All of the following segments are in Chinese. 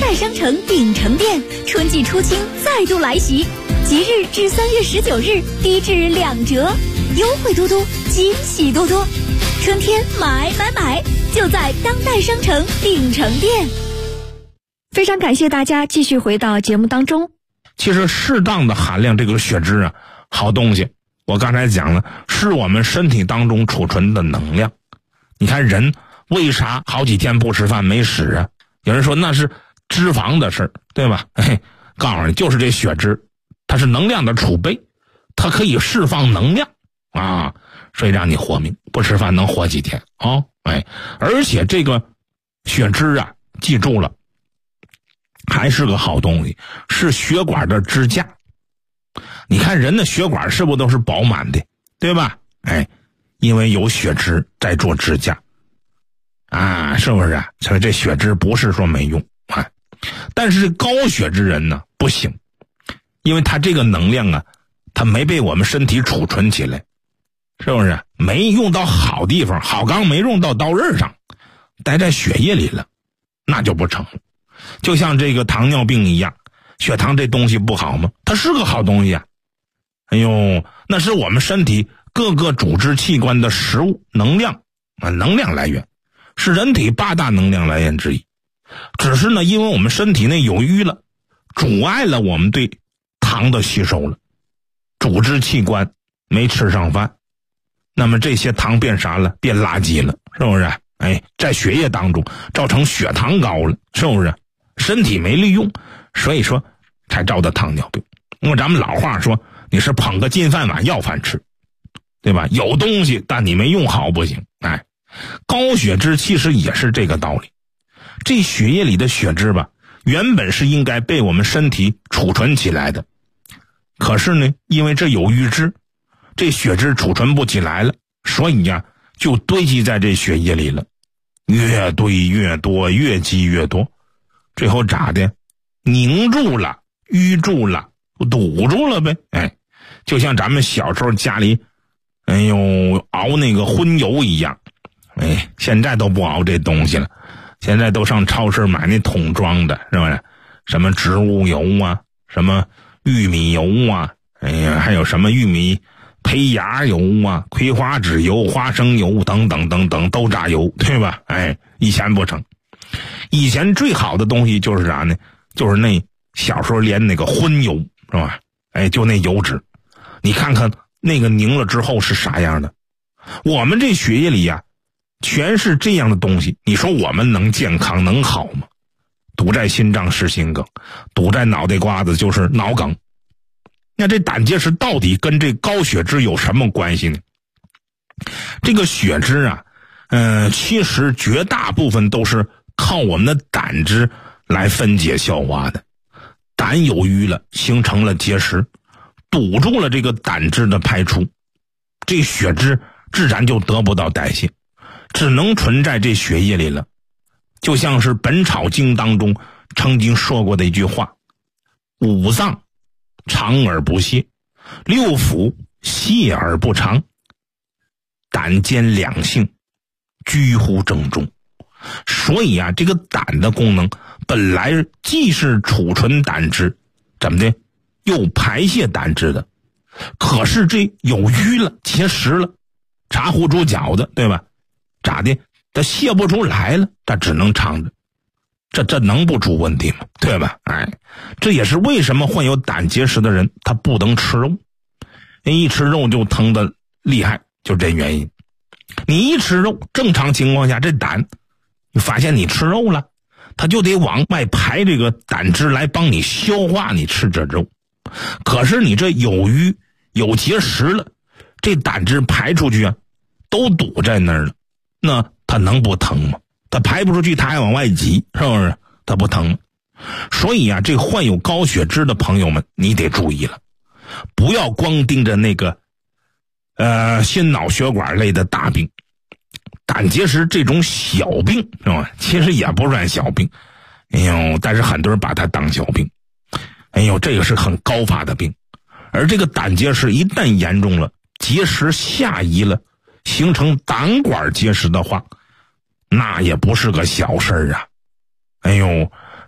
代商城鼎城店春季出清再度来袭，即日至3月19日低至2折，优惠多多，惊喜多多。春天买，就在当代商城鼎城店。 非常感谢大家继续回到节目当中。 其实适当的含量这个血脂啊，好东西，我刚才讲了，是我们身体当中储存的能量。你看人为啥好几天不吃饭没屎啊？有人说那是脂肪的事儿，对吧？告诉你，就是这血脂，它是能量的储备，它可以释放能量啊，所以让你活命。不吃饭能活几天啊？而且这个血脂啊，记住了，还是个好东西，是血管的支架。你看人的血管是不是都是饱满的，对吧？因为有血脂在做支架啊，是不是啊？所以这血脂不是说没用啊，但是高血脂人呢不行，因为他这个能量啊，他没被我们身体储存起来，是不是？没用到好地方，好钢没用到刀刃上，待在血液里了，那就不成了。就像这个糖尿病一样，血糖这东西不好吗？它是个好东西啊。那是我们身体各个组织器官的食物能量来源，是人体8大能量来源之一。只是呢，因为我们身体内有淤了，阻碍了我们对糖的吸收了，组织器官没吃上饭，那么这些糖变啥了？变垃圾了，是不是？在血液当中造成血糖高了，是不是？身体没利用，所以说才造的糖尿病。因为咱们老话说，你是捧个金饭碗要饭吃，对吧？有东西但你没用好不行。高血脂其实也是这个道理。这血液里的血脂吧，原本是应该被我们身体储存起来的，可是呢，因为这有淤滞，这血脂储存不起来了，所以呀，就堆积在这血液里了，越堆越多，越积越多，最后咋的？凝住了，淤住了，堵住了呗。就像咱们小时候家里熬那个荤油一样。现在都不熬这东西了，现在都上超市买那桶装的，是不是？什么植物油啊，什么玉米油啊，还有什么玉米胚芽油啊，葵花籽油、花生油等等等等，都榨油，对吧？以前不成。以前最好的东西就是啥呢？就是那小时候炼那个荤油，是吧？就那油脂，你看看那个凝了之后是啥样的。我们这血液里呀，全是这样的东西，你说我们能健康能好吗？堵在心脏是心梗，堵在脑袋瓜子就是脑梗。那这胆结石到底跟这高血脂有什么关系呢？这个血脂啊，其实绝大部分都是靠我们的胆汁来分解消化的。胆有淤了，形成了结石，堵住了这个胆汁的排出，这血脂自然就得不到代谢，只能存在这血液里了。就像是《本草经》当中曾经说过的一句话：五脏长而不泄，六腑泄而不长，胆兼两性，居乎正中。所以啊，这个胆的功能本来既是储存胆汁，怎么的，又排泄胆汁的。可是这有淤了，结石了，茶壶煮饺子，对吧？咋的？它泄不出来了，它只能藏着。这能不出问题吗？对吧？这也是为什么患有胆结石的人他不能吃肉，一吃肉就疼得厉害，就这原因。你一吃肉，正常情况下这胆，你发现你吃肉了，他就得往外排这个胆汁来帮你消化你吃这肉。可是你这有淤有结石了，这胆汁排出去啊，都堵在那儿了，那它能不疼吗？它排不出去，它还往外挤，是不是？它不疼。所以啊，这患有高血脂的朋友们，你得注意了，不要光盯着那个心脑血管类的大病，胆结石这种小病，是吧？其实也不算小病，但是很多人把它当小病。这个是很高发的病。而这个胆结石一旦严重了，结石下移了，形成胆管结石的话，那也不是个小事啊。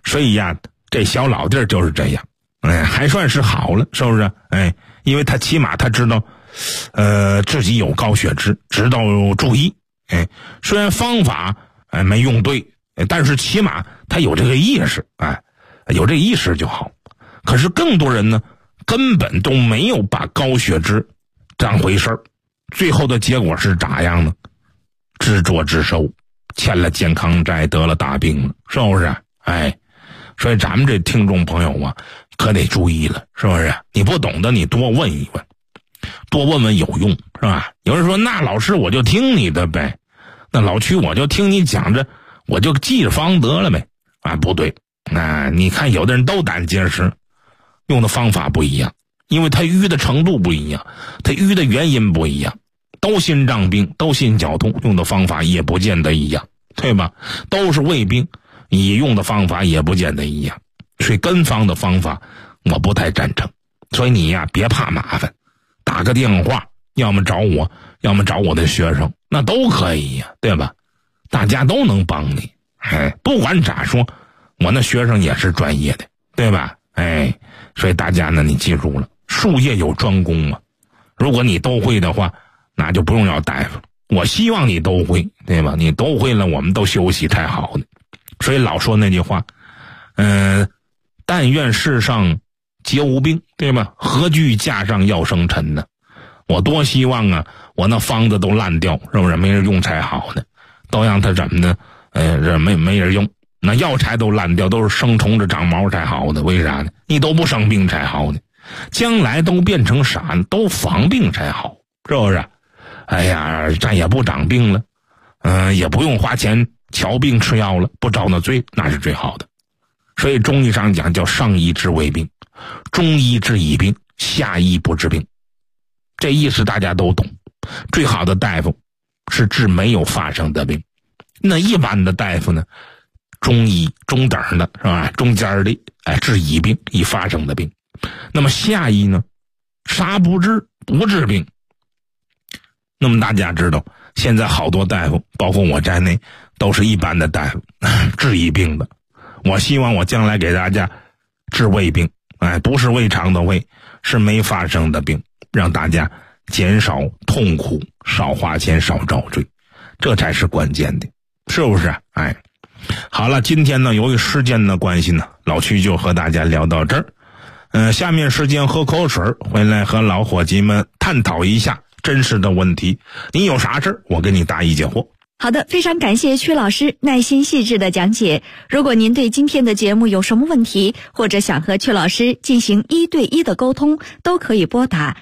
所以呀，这小老弟儿就是这样，还算是好了，是不是？因为他起码他知道，自己有高血脂，知道注意。虽然方法没用对，但是起码他有这个意识，有这意识就好。可是更多人呢，根本都没有把高血脂当回事儿，最后的结果是咋样呢？自作自受，欠了健康债，得了大病了，是不是？所以咱们这听众朋友啊，可得注意了，是不是？你不懂的，你多问一问，多问问有用，是吧？有人说，那老师我就听你的呗，那老区我就听你讲着，我就记着方得了呗。不对，你看有的人都胆结石，用的方法不一样，因为他淤的程度不一样，他淤的原因不一样，都心脏病，都心绞痛，用的方法也不见得一样，对吧？都是胃病，你用的方法也不见得一样，所以跟方的方法我不太赞成。所以你呀，别怕麻烦，打个电话，要么找我，要么找我的学生，那都可以呀，对吧？大家都能帮你。不管咋说，我那学生也是专业的，对吧？所以大家呢，你记住了，术业有专攻嘛。如果你都会的话，那就不用要大夫了。我希望你都会，对吧？你都会了，我们都休息才好呢。所以老说那句话，但愿世上皆无病，对吧？何惧架上要生尘呢？我多希望啊，我那方子都烂掉，是不是？没人用才好呢，都让他怎么呢？没人用，那药材都烂掉，都是生虫子长毛才好的，为啥呢？你都不生病才好呢，将来都变成啥呢？都防病才好，是不是？咱也不长病了，也不用花钱瞧病吃药了，不遭那罪，那是最好的。所以中医上讲叫上医治未病，中医治已病，下医不治病，这意思大家都懂。最好的大夫是治没有发生的病，那一般的大夫呢，中医中等的是吧？中间的治已病已发生的病。那么下医呢，啥不治？不治病。那么大家知道，现在好多大夫，包括我在内，都是一般的大夫，治已病的。我希望我将来给大家治未病，不是胃肠的胃，是没发生的病，让大家减少痛苦，少花钱，少遭罪，这才是关键的，是不是？好了，今天呢，由于时间的关系呢，老区就和大家聊到这儿。下面时间喝口水，回来和老伙计们探讨一下真实的问题。你有啥事我给你答疑解惑。 好的，非常感谢曲老师耐心细致的讲解。如果您对今天的节目有什么问题，或者想和曲老师进行1对1的沟通，都可以拨打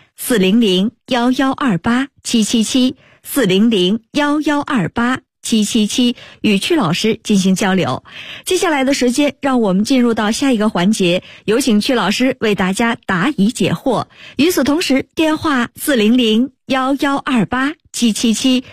400-1128-777 400-1128-777与曲老师进行交流。接下来的时间，让我们进入到下一个环节，有请曲老师为大家答疑解惑。与此同时，电话400-1128-777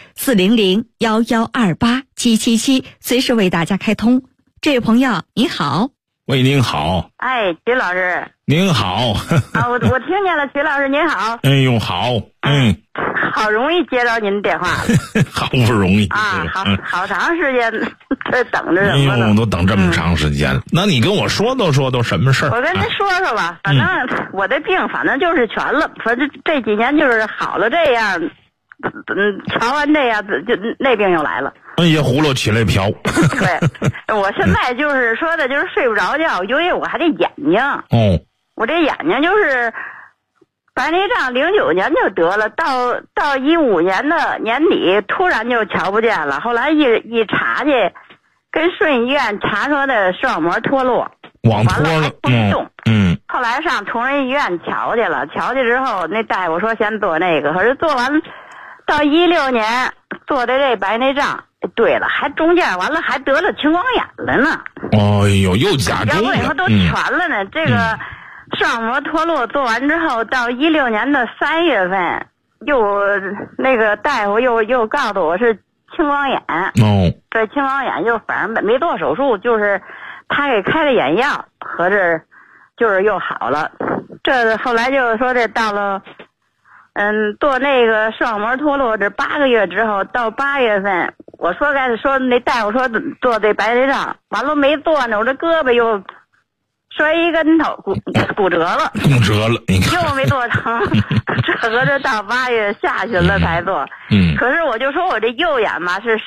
400-1128-777随时为大家开通。这位朋友您好。 喂，您好。 曲老师您好。 我听见了，曲老师您好。 好。 好容易接到您的电话了。 好不容易好长时间等着什么呢？ 都等这么长时间了。那你跟我说都什么事儿？ 我跟您说说吧，反正我的病反正就是全了，反正这几年就是好了这样，调完这样就那病又来了。 也葫芦起来瓢。 对，我现在就是说的就是睡不着觉，因为我还得眼睛。我这眼睛就是白内障，09年就得了，到15年的年底突然就瞧不见了，后来一查去，跟顺义医院查出的视网膜脱落， 网脱了， 不动。后来上同仁医院瞧去了，瞧去之后那大夫说先做那个，可是做完到16年做的这白内障，对了，还中间完了还得了青光眼了呢。 又加重了， 要不你说都全了呢。这个视网膜脱落做完之后，到16年的3月份，又那个大夫又告诉我是青光眼。这青光眼又反正没做手术，就是他给开了眼药，合着就是又好了。这后来就是说这到了做那个视网膜脱落这8个月之后，到8月份我说那大夫说做这白内障，完了没做呢，我这胳膊又摔一跟头，骨折了， 你看又没做成，这个这到8月下旬了才做。可是我就说我这右眼嘛是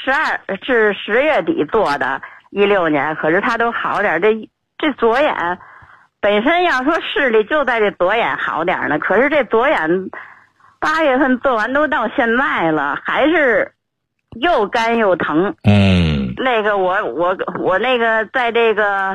10月底做的，16年，可是它都好点，这左眼本身要说视力就在这左眼好点呢，可是这左眼8月份做完都到现在了，还是又干又疼。那个我那个在这个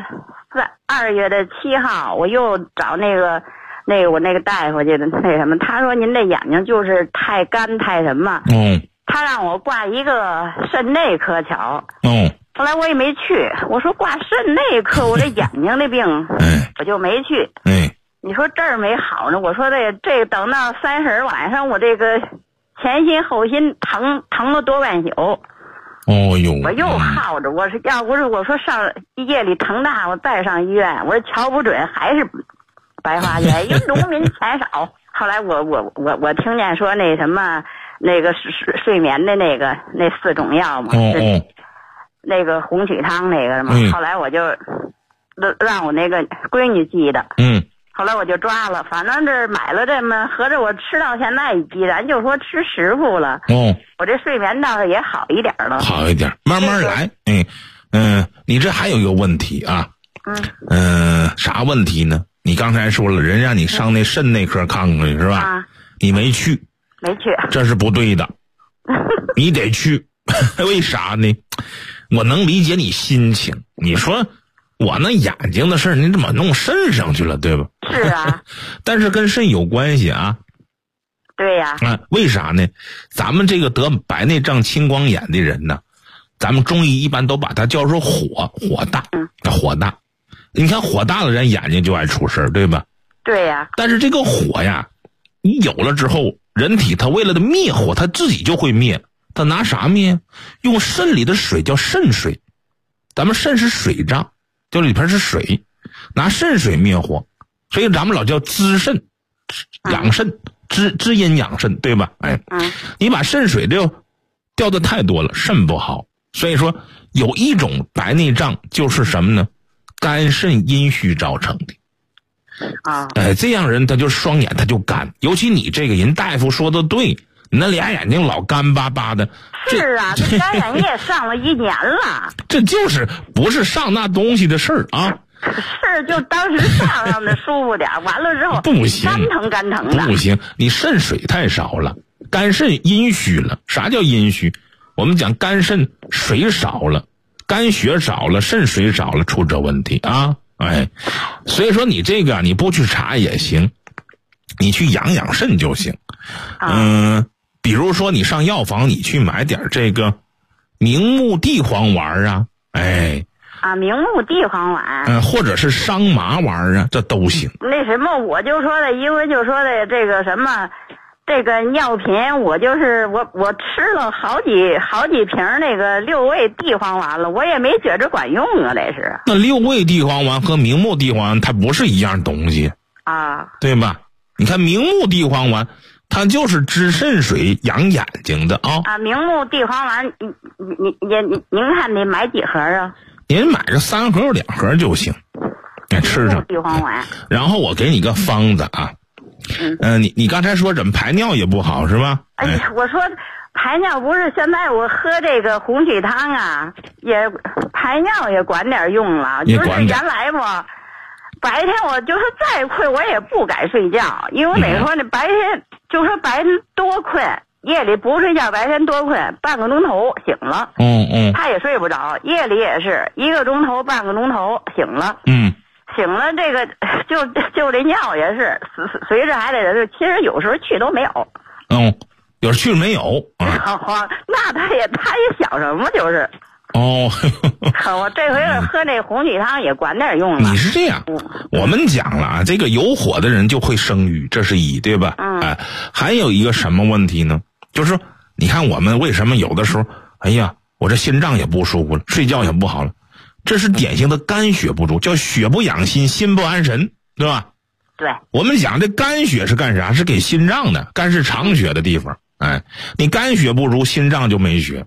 2月7号，我又找我那个大夫去的，那什么，他说您这眼睛就是太干太什么。他让我挂一个肾内科瞧。后来我也没去，我说挂肾内科，我这眼睛的病，我就没去。你说这儿没好呢，我说这等到30晚上，我这个前心后心疼了多半宿。我又耗着，我是要不是我说上夜里疼大，我再上医院，我说瞧不准还是白花钱，因为农民钱少。后来我听见说那什么那个睡眠的那4种药嘛，那个红曲汤那个嘛，后来我就让我那个闺女记的。后来我就抓了，反正这买了这么，合着我吃到现在一剂，咱就说吃10副了。我这睡眠倒是也好一点了。 好一点，慢慢来。你这还有一个问题啊。啥问题呢？你刚才说了，人让你上那肾内科看看去是吧？你没去。 没去。 这是不对的。你得去。为啥呢？我能理解你心情。你说我那眼睛的事儿，你怎么弄肾上去了，对吧？ 是啊。 但是跟肾有关系啊。 对呀。 为啥呢？咱们这个得白内障青光眼的人呢，咱们中医一般都把它叫做火大。火大。你看火大的人眼睛就爱出事儿，对吧？ 对呀。 但是这个火呀，你有了之后，人体它为了灭火，它自己就会灭。它拿啥灭？用肾里的水，叫肾水。咱们肾是水脏，就里边是水，拿肾水灭火，所以咱们老叫滋肾、养肾、滋阴养肾，对吧？你把肾水掉的太多了，肾不好。所以说有一种白内障就是什么呢？肝肾阴虚造成的。这样人他就双眼他就干，尤其你这个人，大夫说的对。你那俩眼睛老干巴巴的。 是啊，这干眼也上了1年了。 这就是不是上那东西的事儿啊。 是，就当时上的舒服点，完了之后不行， 干疼的。 不行，你肾水太少了，肝肾阴虚了。啥叫阴虚？我们讲肝肾水少了，肝血少了，肾水少了，出这问题啊。所以说你这个你不去查也行，你去养肾就行。比如说你上药房，你去买点这个明目地黄丸啊， 明目地黄丸， 或者是桑麻丸啊，这都行。 那什么，我就说的，因为就说的这个什么，这个尿频，我就是我吃了好几瓶那个6味地黄丸了，我也没觉着管用啊，这是。 那6味地黄丸和明目地黄丸它不是一样东西啊， 对吧？你看明目地黄丸，它就是治肾水养眼睛的啊。 明目地黄丸，您看得买几盒啊？ 您买个3盒2盒就行，吃上地黄丸。 然后我给你个方子啊。你刚才说怎么排尿也不好是吧？ 我说排尿不是，现在我喝这个红曲汤啊，也排尿也管点用了。就是原来嘛，白天我就是再困我也不敢睡觉，因为哪说呢，白天就说白天多困，夜里不睡觉，白天多困，半个钟头醒了。他也睡不着，夜里也是1个钟头半个钟头醒了。醒了，这个就这尿也是随着还得，其实有时候去都没有。 有时去没有那他也想什么就是。我这回喝这红曲汤也管点用了。 你是这样，我们讲了啊，这个有火的人就会生育，这是一，对吧？还有一个什么问题呢？就是说，你看我们为什么有的时候，我这心脏也不舒服了，睡觉也不好了。这是典型的肝血不足，叫血不养心，心不安神，对吧？ 对。 我们讲这肝血是干啥？是给心脏的，肝是藏血的地方。你肝血不足，心脏就没血。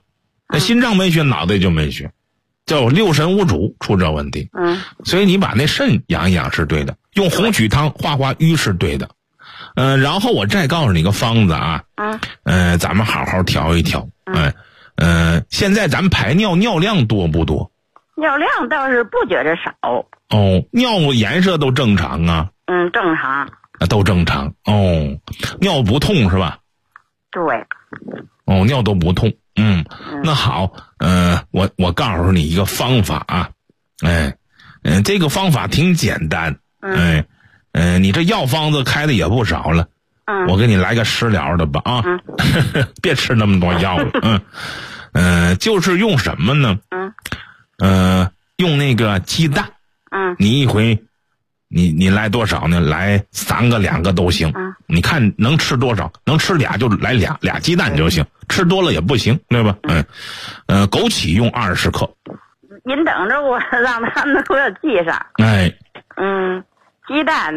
那心脏没血，脑袋就没血，叫六神无主，出这问题。所以你把那肾养一养是对的，用红曲汤化化瘀是对的。然后我再告诉你个方子啊。咱们好好调一调。现在咱们排尿量多不多？ 尿量倒是不觉着少。 尿颜色都正常啊？ 正常。 都正常。尿不痛是吧？ 对。 尿都不痛。那好，我告诉你一个方法啊。这个方法挺简单。你这药方子开的也不少了。我给你来个食疗的吧啊。别吃那么多药了。就是用什么呢？用那个鸡蛋。你一回你来多少呢？来3个2个都行。你看能吃多少？能吃俩就来俩鸡蛋就行，吃多了也不行，对吧？枸杞用20克。 您等着我，让他们给我记上。鸡蛋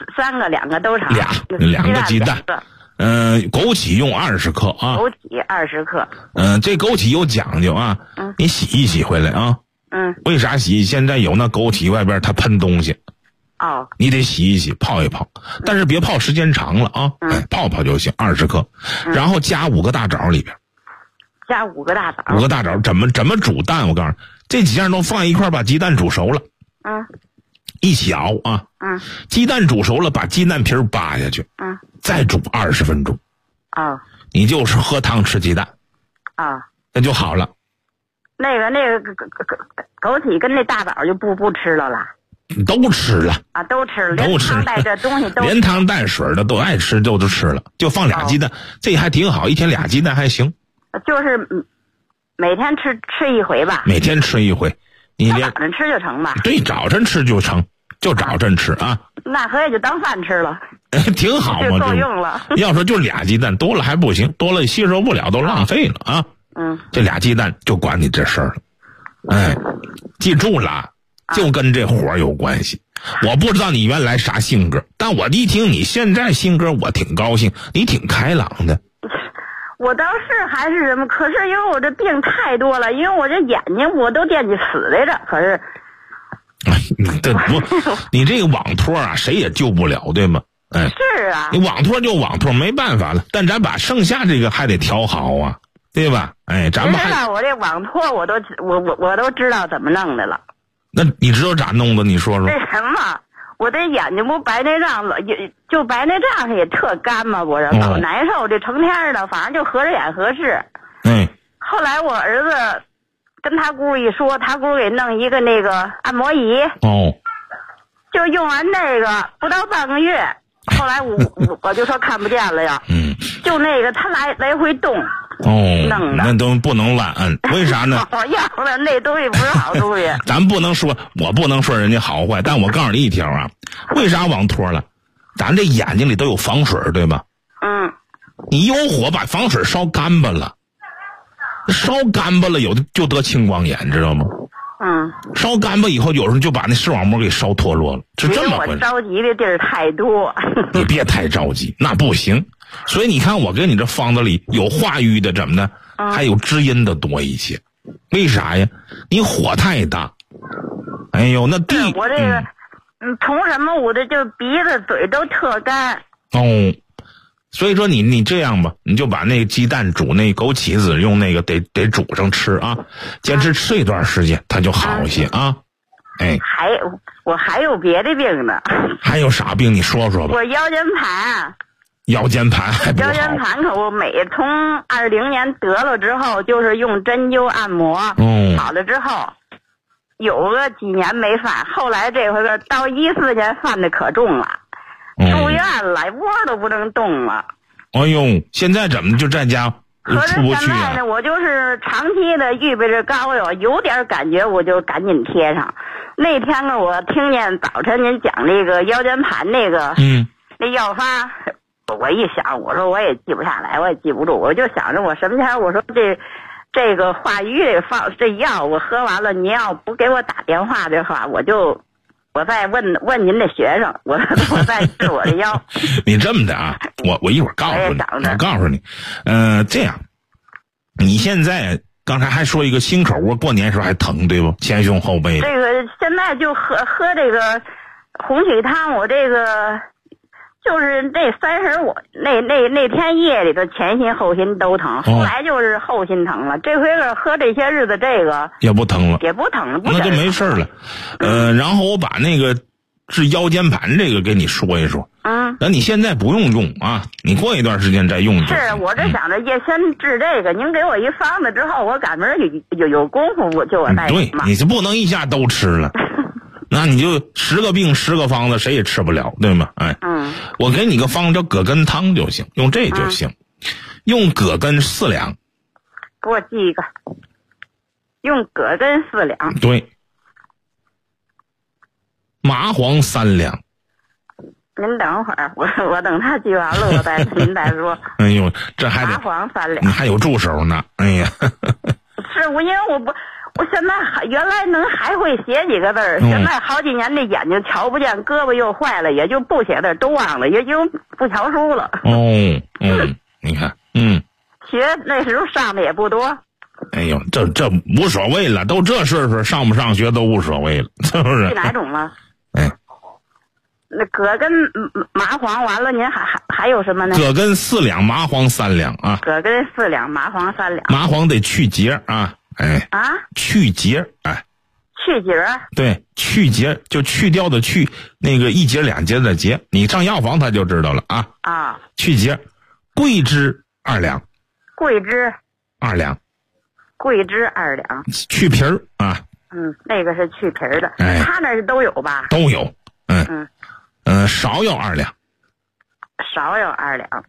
3个2个都成。 两个鸡蛋。枸杞用20克啊。 枸杞20克。 这枸杞有讲究啊。你洗一洗回来啊。为啥洗？现在有那枸杞外边它喷东西。你得洗一洗，泡一泡，但是别泡时间长了啊。泡泡就行，20克。然后加5个大枣里边。 加5个大枣。 5个大枣怎么煮蛋？我告诉你，这几样都放一块，把鸡蛋煮熟了。一起熬啊。鸡蛋煮熟了，把鸡蛋皮扒下去。再煮20分钟。你就是喝汤吃鸡蛋。那就好了。 那个枸杞跟那大枣就不吃了啦。 都吃了都吃了，连汤带这东西都连汤带水的都爱吃，都吃了，就放俩鸡蛋，这还挺好，一天俩鸡蛋还行。 就是每天吃一回吧。 每天吃一回，你早晨吃就成吧？ 对，早晨吃就成，就早晨吃啊。 那可以就当饭吃了。 挺好嘛， 就够用了。 要说就俩鸡蛋，多了还不行，多了吸收不了，都浪费了啊。这俩鸡蛋就管你这事儿了。记住了。就跟这活有关系。我不知道你原来啥性格，但我一听你现在性格，我挺高兴，你挺开朗的。 我倒是还是什么，可是因为我这病太多了，因为我这眼睛我都惦记死来着。可是， 你这个网托啊，谁也救不了，对吗？ 是啊。 你网托就网托，没办法了。但咱把剩下这个还得调好啊，对吧？咱们知道我这网托我都知道怎么弄的了。 那你知道咋弄的？你说说。 那什么，我这眼睛不白内障了，就白内障也特干嘛，我这老难受，这成天的，反正就合着眼合适。后来我儿子跟他姑一说，他姑给弄一个那个按摩仪。就用完那个不到半个月，后来我就说看不见了呀。就那个他来回动。 那都不能晚按，为啥呢？ 要不然那东西不是好东西。 咱不能说，我不能说人家好坏，但我告诉你一条啊，为啥网托了？咱这眼睛里都有防水，对吧？你有火把防水烧干巴了，有的就得青光眼，知道吗？烧干巴以后，有时候就把那视网膜给烧脱落了，是这么回事。 我着急的地儿太多。 你别太着急，那不行。所以你看，我给你这方子里有化瘀的，怎么的？还有滋阴的多一些。为啥呀？你火太大。哎呦，那地我这个，从什么我这就鼻子嘴都特干。 所以说你这样吧，你就把那个鸡蛋煮那枸杞子，用那个得煮上吃啊，坚持吃一段时间，它就好一些啊。 我还有别的病呢。 还有啥病？你说说吧。 我腰间盘。 腰间盘还不好。 腰间盘可我从20年得了之后，就是用针灸按摩，好了之后，有个几年没犯，后来这回个到14年犯的可重了，住院了，窝都不能动了。 哎呦，现在怎么就在家出不去啊？可是现在呢，我就是长期的预备着膏药，有点感觉我就赶紧贴上。那天呢，我听见早晨您讲那个腰间盘那个，那药方。我一想，我说我也记不下来，我也记不住，我就想着我什么前我说这个化瘀这药我喝完了，您要不给我打电话的话，我再问您的学生，我再治我的腰。 你这么的啊，我一会儿告诉你，这样，你现在刚才还说一个心口，我过年时候还疼，对不？前胸后背。 这个现在就喝这个红曲汤，我这个就是那30我那天夜里的前心后心都疼，后来就是后心疼了。这回是喝这些日子这个也不疼了， 也不疼了， 那就没事了。然后我把那个治腰间盘这个给你说一说。那你现在不用啊，你过一段时间再用就行。 是，我这想着也先治这个，您给我一方子之后，我赶明儿有功夫我就再对，你就不能一下都吃了。那你就10个病10个方子，谁也吃不了，对吗？我给你个方子叫葛根汤就行，用这就行。用葛根4两， 给我记一个。用葛根4两， 对。麻黄3两。 您等会儿，我等他记完了，您再说。 哎呦，这还得麻黄3两， 你还有助手呢。哎呀， 是因为我现在原来还会写几个字儿，现在好几年的眼睛瞧不见，胳膊又坏了，也就不写字都忘了，也就不瞧书了。 你看， 学那时候上的也不多。 哎呦，这无所谓了，都这岁数，上不上学都无所谓了，是不是？ 是哪种了？那葛根麻黄完了，您还有什么呢？ 葛根4两，麻黄3两啊。 葛根4两，麻黄3两。 麻黄得去节啊，去节， 去节。对， 去节就去掉的去，那个1节2节的节，你上药房他就知道了啊。去节，桂枝2两。 桂枝 2两。 桂枝2两。 去皮儿啊。 那个是去皮儿的，他那都有吧？ 都有。芍药2两。 芍药2两。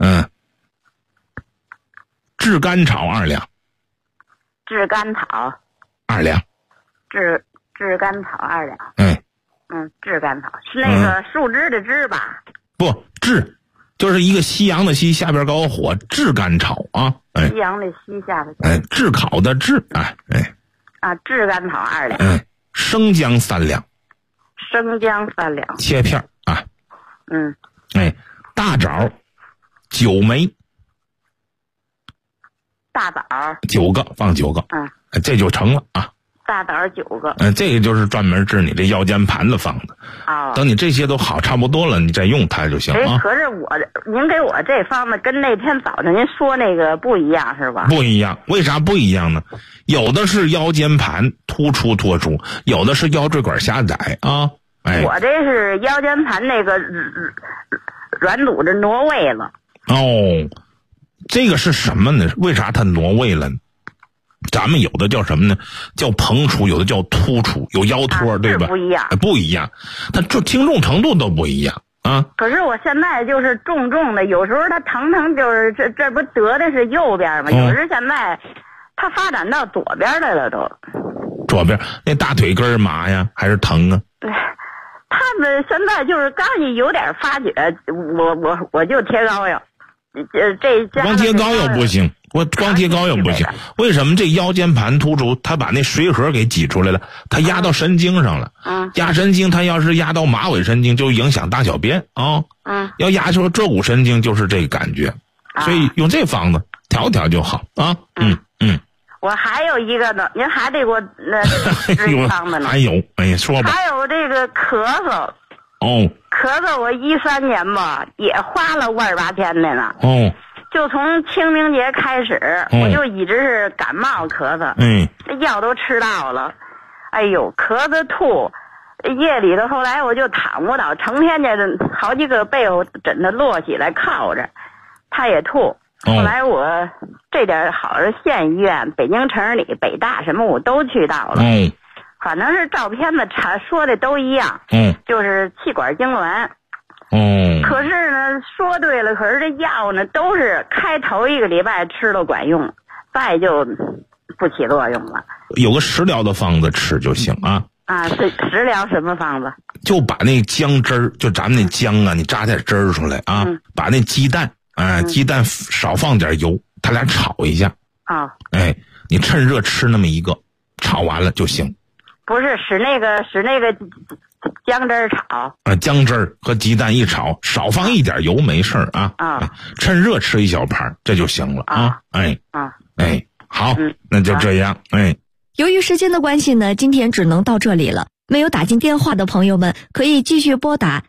炙甘草2两。 炙甘草 2两。 炙甘草2两。炙甘草是那个树枝的枝吧？ 不，炙就是一个西洋的西，下边高火，炙甘草啊。 西洋的西下的炙烤的炙炙甘草2两。 生姜3两。 生姜3两。 切片啊。大枣9枚。 大枣 9个，放9个。这就成了啊。 大枣9个。 这个就是专门治你这腰间盘的方子。等你这些都好差不多了，你再用它就行啊。 可是您给我这方子跟那天早上您说那个不一样是吧？ 不一样，为啥不一样呢？有的是腰间盘突出脱出，有的是腰椎管狭窄啊。 我这是腰间盘那个软组织挪位了。这个是什么呢？为啥它挪位了呢？咱们有的叫什么呢？叫膨出，有的叫突出，有腰托，对吧？ 不一样， 不一样，它这轻重程度都不一样啊。 可是我现在就是重的，有时候它疼就是这不得的是右边吗？有时现在它发展到左边来了都。 左边那大腿根麻呀，还是疼啊？ 他们现在就是刚一有点发觉，我就贴膏药，这光贴膏药不行，光贴膏药不行。为什么？这腰间盘突出，他把那髓核给挤出来了，他压到神经上了。压神经，他要是压到马尾神经，就影响大小便啊。要压出坐骨神经，就是这个感觉。所以用这方子调调就好啊。 我还有一个呢，您还得给我治一方子呢。 还有，说吧。 还有这个咳嗽。咳嗽我13年吧，也花了万8千的呢。就从清明节开始，我就一直是感冒咳嗽。这药都吃到了。哎呦，咳嗽吐，夜里头后来我就躺不倒，成天这好几个被窝枕头摞起来靠着，他也吐。后来我这点好是县医院、北京城里、北大什么我都去到了。反正是照片子说的都一样。就是气管痉挛。可是呢，说对了，可是这药呢都是开头1个礼拜吃了管用，再就不起作用了。 有个食疗的方子吃就行啊。 食疗什么方子？ 就把那姜汁儿，就咱们那姜啊，你榨点汁儿出来啊，把那鸡蛋。鸡蛋少放点油，他俩炒一下。你趁热吃那么一个，炒完了就行。 不是使那个姜汁儿炒。 姜汁儿和鸡蛋一炒，少放一点油没事儿啊。趁热吃一小盘，这就行了啊。 好，那就这样。 由于时间的关系呢，今天只能到这里了。没有打进电话的朋友们，可以继续拨打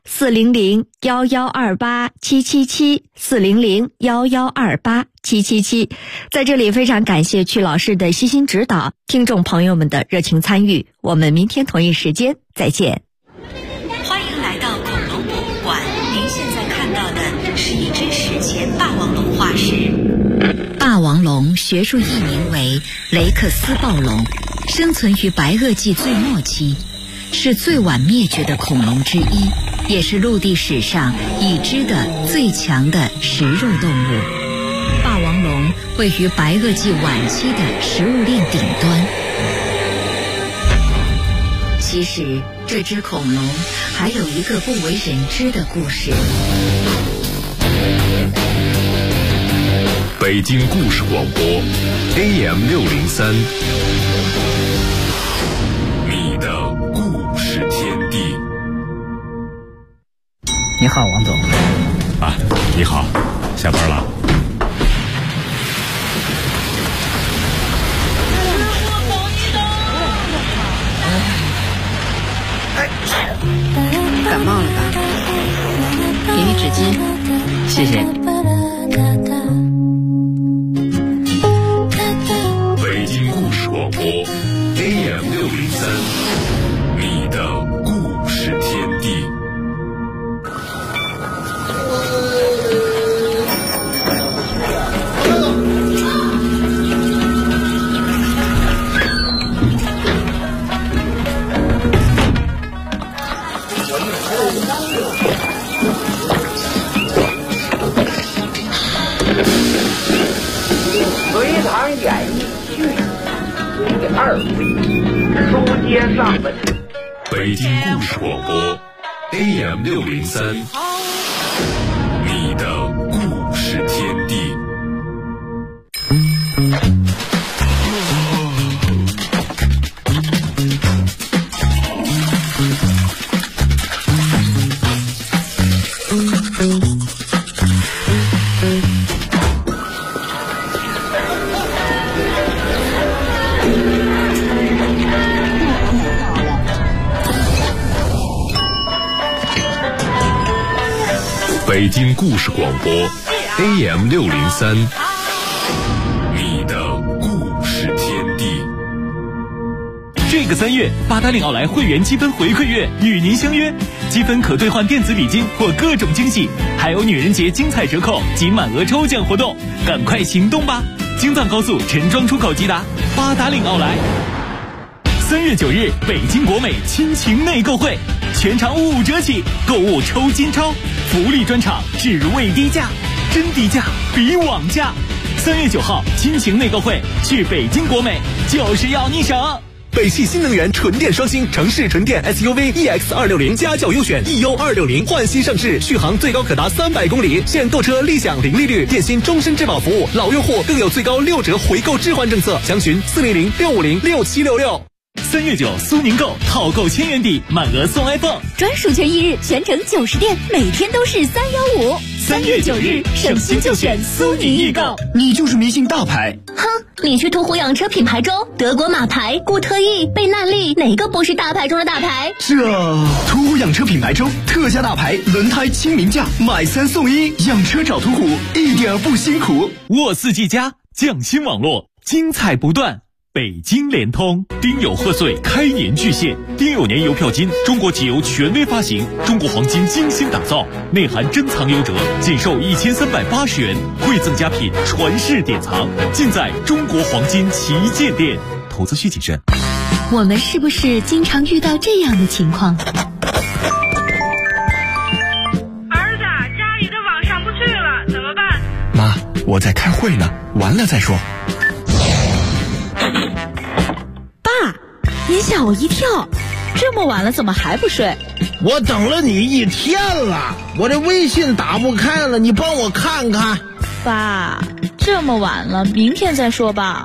400-1128-777，400-1128-777。在这里非常感谢曲老师的悉心指导，听众朋友们的热情参与。我们明天同一时间再见。 欢迎来到恐龙博物馆，您现在看到的是一只史前霸王龙化石。霸王龙学术译名为雷克斯暴龙，生存于白垩纪最末期，是最晚灭绝的恐龙之一，也是陆地史上已知的最强的食肉动物。霸王龙位于白垩纪晚期的食物链顶端。其实这只恐龙还有一个不为人知的故事。 北京故事广播 AM603， 你的故事天地。 你好，王总。 啊，你好，下班了。 感冒了吧？给你纸巾， 谢谢。 北京故事广播 AM603， 你的故事天地。 隋唐演义序第2回，书接上文。 北京故事广播 AM603， 你的故事天地。北京故事广播 AM603， 你的故事天地。 这个3月，八达岭奥莱会员积分回馈月与您相约，积分可兑换电子礼金或各种惊喜，还有女人节精彩折扣及满额抽奖活动，赶快行动吧！京藏高速陈庄出口即达，八达岭奥莱。3月9日，北京国美亲情内购会，全场5折起，购物抽金钞，福利专场，只为低价，真低价比网价。3月9号，亲情内购会，去北京国美就是要你省。 北汽新能源纯电双星城市纯电 SUV EX260家轿优选 EU260换新上市，续航最高可达300公里，现购车立享零利率，电信终身质保服务，老用户更有最高6折回购置换政策，详询400-650-6766。 3月9，苏宁购套购1000元抵，满额送 iPhone， 专属权益日，全程90店，每天都是315。 3月9日，省心就选苏宁易购。 你就是迷信大牌。 哼，你去途虎养车品牌中，德国马牌、固特异、贝纳利，哪个不是大牌中的大牌？ 途虎养车品牌中特价大牌轮胎亲民价，买3送1，养车找途虎一点不辛苦。 沃4G+匠心网络，精彩不断。北京联通丁酉贺岁开年巨献，丁酉年邮票金，中国汽油权威发行，中国黄金精心打造，内含珍藏优折，仅售1380元，馈赠佳品，传世典藏，尽在中国黄金旗舰店。投资需谨慎。 我们是不是经常遇到这样的情况？ 儿子，家里的网上不去了，怎么办？ 妈，我在开会呢，完了再说。 您吓我一跳，这么晚了怎么还不睡？ 我等了你1天了，我这微信打不开了，你帮我看看。 爸，这么晚了，明天再说吧。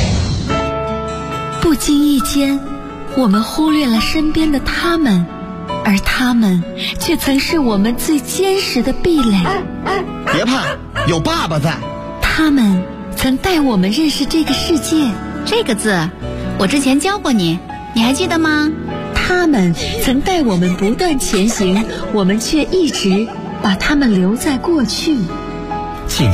不经意间，我们忽略了身边的他们，而他们却曾是我们最坚实的壁垒。 别怕，有爸爸在。 他们曾带我们认识这个世界。 这个字，我之前教过你，你还记得吗？ 他们曾带我们不断前行，我们却一直把他们留在过去。